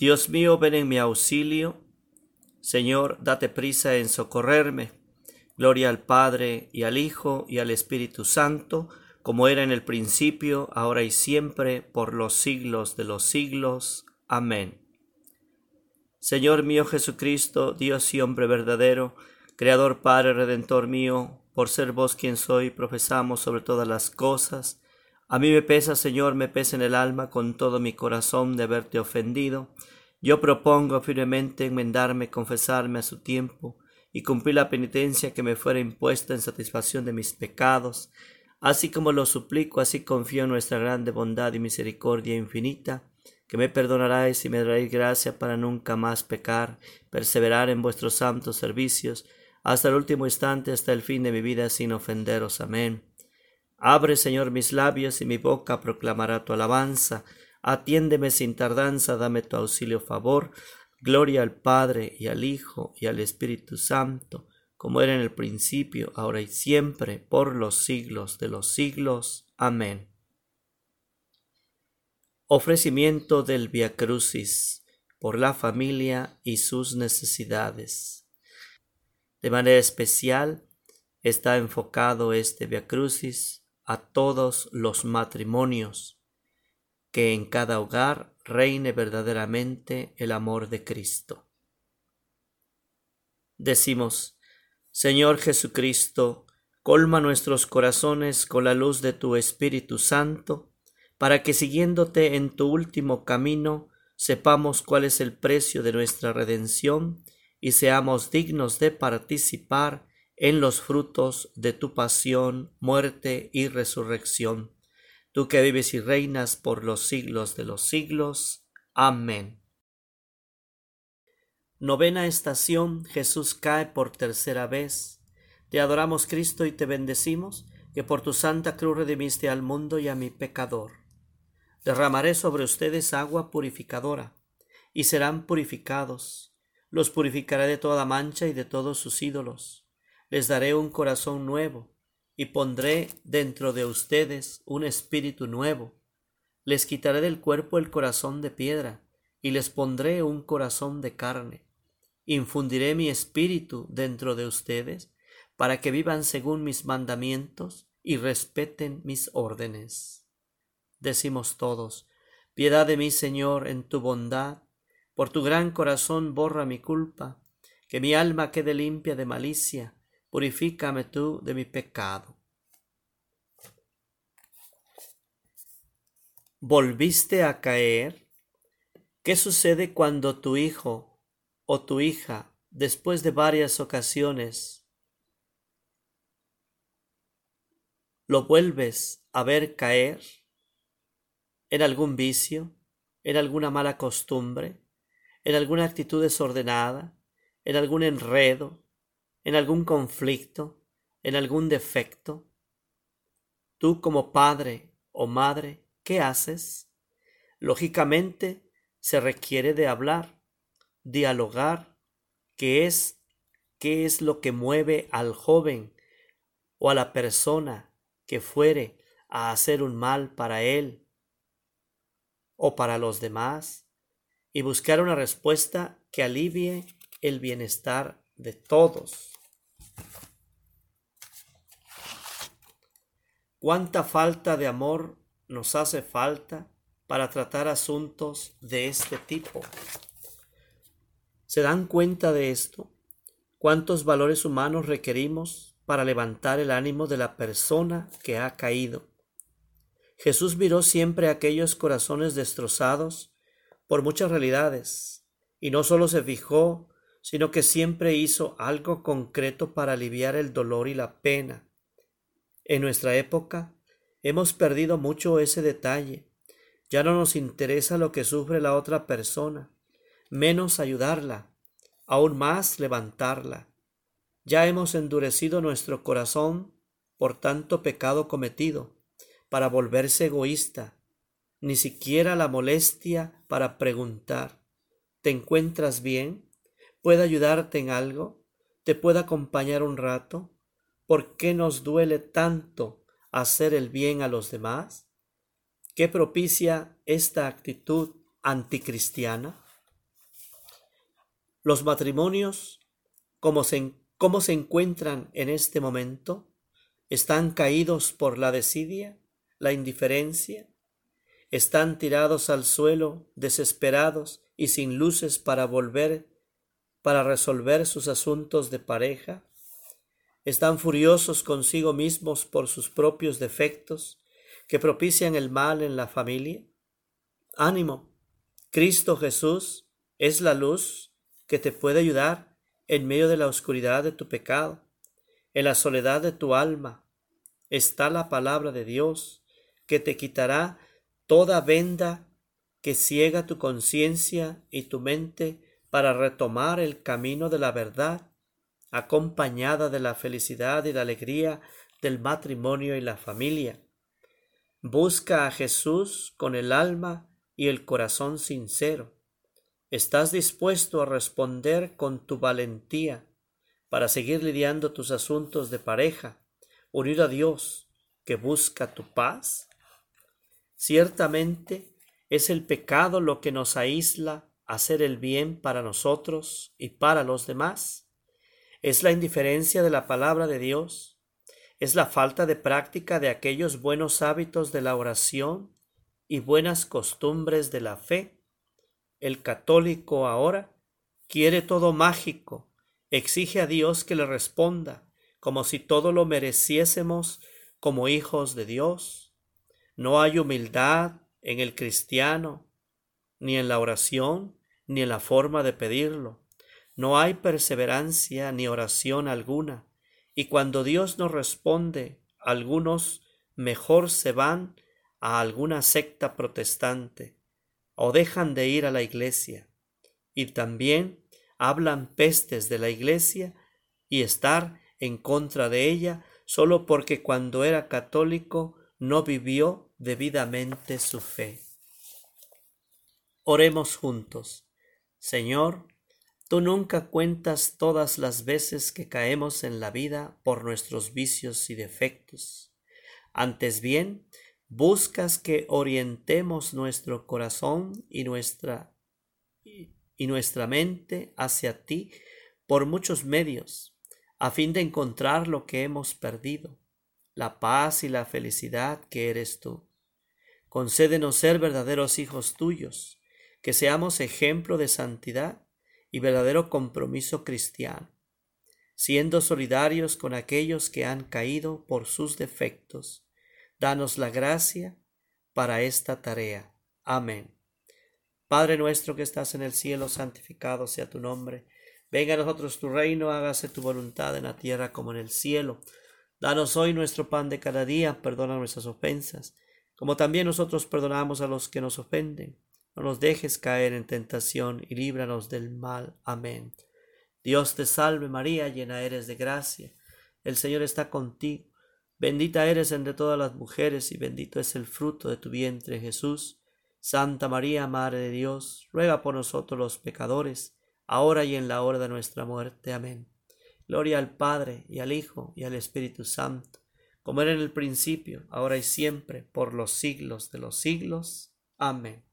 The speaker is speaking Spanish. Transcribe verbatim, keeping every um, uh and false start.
Dios mío, ven en mi auxilio. Señor, date prisa en socorrerme. Gloria al Padre, y al Hijo, y al Espíritu Santo, como era en el principio, ahora y siempre, por los siglos de los siglos. Amén. Señor mío Jesucristo, Dios y hombre verdadero, Creador, Padre, Redentor mío, por ser vos quien soy, profesamos sobre todas las cosas. A mí me pesa, Señor, me pesa en el alma con todo mi corazón de haberte ofendido. Yo propongo firmemente enmendarme, confesarme a su tiempo y cumplir la penitencia que me fuera impuesta en satisfacción de mis pecados. Así como lo suplico, así confío en nuestra grande bondad y misericordia infinita, que me perdonaráis y me daréis gracia para nunca más pecar, perseverar en vuestros santos servicios, hasta el último instante, hasta el fin de mi vida, sin ofenderos. Amén. Abre, Señor, mis labios, y mi boca proclamará tu alabanza. Atiéndeme sin tardanza, dame tu auxilio favor. Gloria al Padre, y al Hijo, y al Espíritu Santo, como era en el principio, ahora y siempre, por los siglos de los siglos. Amén. Ofrecimiento del Vía Crucis por la familia y sus necesidades. De manera especial está enfocado este Vía Crucis a todos los matrimonios, que en cada hogar reine verdaderamente el amor de Cristo. Decimos: Señor Jesucristo, colma nuestros corazones con la luz de tu Espíritu Santo, para que siguiéndote en tu último camino, sepamos cuál es el precio de nuestra redención y seamos dignos de participar en los frutos de tu pasión, muerte y resurrección. Tú que vives y reinas por los siglos de los siglos. Amén. Novena estación. Jesús cae por tercera vez. Te adoramos, Cristo, y te bendecimos, que por tu santa cruz redimiste al mundo y a mi pecador. Derramaré sobre ustedes agua purificadora, y serán purificados. Los purificaré de toda mancha y de todos sus ídolos. Les daré un corazón nuevo, y pondré dentro de ustedes un espíritu nuevo. Les quitaré del cuerpo el corazón de piedra, y les pondré un corazón de carne. Infundiré mi espíritu dentro de ustedes, para que vivan según mis mandamientos y respeten mis órdenes. Decimos todos: piedad de mí, Señor, en tu bondad. Por tu gran corazón borra mi culpa, que mi alma quede limpia de malicia. Purifícame tú de mi pecado. ¿Volviste a caer? ¿Qué sucede cuando tu hijo o tu hija, después de varias ocasiones, lo vuelves a ver caer en algún vicio, en alguna mala costumbre, en alguna actitud desordenada, en algún enredo, en algún conflicto, en algún defecto? Tú, como padre o madre, ¿qué haces? Lógicamente, se requiere de hablar, dialogar, qué es, qué es lo que mueve al joven o a la persona que fuere a hacer un mal para él o para los demás, y buscar una respuesta que alivie el bienestar de todos. ¿Cuánta falta de amor nos hace falta para tratar asuntos de este tipo? ¿Se dan cuenta de esto? ¿Cuántos valores humanos requerimos para levantar el ánimo de la persona que ha caído? Jesús miró siempre aquellos corazones destrozados por muchas realidades, y no solo se fijó, sino que siempre hizo algo concreto para aliviar el dolor y la pena. En nuestra época hemos perdido mucho ese detalle. Ya no nos interesa lo que sufre la otra persona, menos ayudarla, aún más levantarla. Ya hemos endurecido nuestro corazón por tanto pecado cometido, para volverse egoísta, ni siquiera la molestia para preguntar: ¿te encuentras bien? ¿Puedo ayudarte en algo? ¿Te puedo acompañar un rato? ¿Por qué nos duele tanto hacer el bien a los demás? ¿Qué propicia esta actitud anticristiana? Los matrimonios, ¿cómo se, cómo se encuentran en este momento? ¿Están caídos por la desidia, la indiferencia? ¿Están tirados al suelo, desesperados y sin luces para volver, para resolver sus asuntos de pareja? ¿Están furiosos consigo mismos por sus propios defectos que propician el mal en la familia? Ánimo, Cristo Jesús es la luz que te puede ayudar en medio de la oscuridad de tu pecado. En la soledad de tu alma está la palabra de Dios que te quitará toda venda que ciega tu conciencia y tu mente para retomar el camino de la verdad, acompañada de la felicidad y la alegría del matrimonio y la familia. Busca a Jesús con el alma y el corazón sincero. ¿Estás dispuesto a responder con tu valentía para seguir lidiando tus asuntos de pareja, unido a Dios que busca tu paz? Ciertamente es el pecado lo que nos aísla a hacer el bien para nosotros y para los demás. Es la indiferencia de la palabra de Dios. Es la falta de práctica de aquellos buenos hábitos de la oración y buenas costumbres de la fe. El católico ahora quiere todo mágico, exige a Dios que le responda, como si todo lo mereciésemos como hijos de Dios. No hay humildad en el cristiano, ni en la oración, ni en la forma de pedirlo. No hay perseverancia ni oración alguna, y cuando Dios nos responde, algunos mejor se van a alguna secta protestante o dejan de ir a la iglesia, y también hablan pestes de la iglesia y estar en contra de ella solo porque cuando era católico no vivió debidamente su fe. Oremos juntos. Señor, tú nunca cuentas todas las veces que caemos en la vida por nuestros vicios y defectos. Antes bien, buscas que orientemos nuestro corazón y nuestra, y nuestra mente hacia ti por muchos medios, a fin de encontrar lo que hemos perdido, la paz y la felicidad que eres tú. Concédenos ser verdaderos hijos tuyos, que seamos ejemplo de santidad y verdadero compromiso cristiano, siendo solidarios con aquellos que han caído por sus defectos. Danos la gracia para esta tarea. Amén. Padre nuestro que estás en el cielo, santificado sea tu nombre. Venga a nosotros tu reino, hágase tu voluntad en la tierra como en el cielo. Danos hoy nuestro pan de cada día, perdona nuestras ofensas, como también nosotros perdonamos a los que nos ofenden. No nos dejes caer en tentación y líbranos del mal. Amén. Dios te salve María, llena eres de gracia. El Señor está contigo. Bendita eres entre todas las mujeres y bendito es el fruto de tu vientre, Jesús. Santa María, Madre de Dios, ruega por nosotros los pecadores, ahora y en la hora de nuestra muerte. Amén. Gloria al Padre, y al Hijo, y al Espíritu Santo, como era en el principio, ahora y siempre, por los siglos de los siglos. Amén.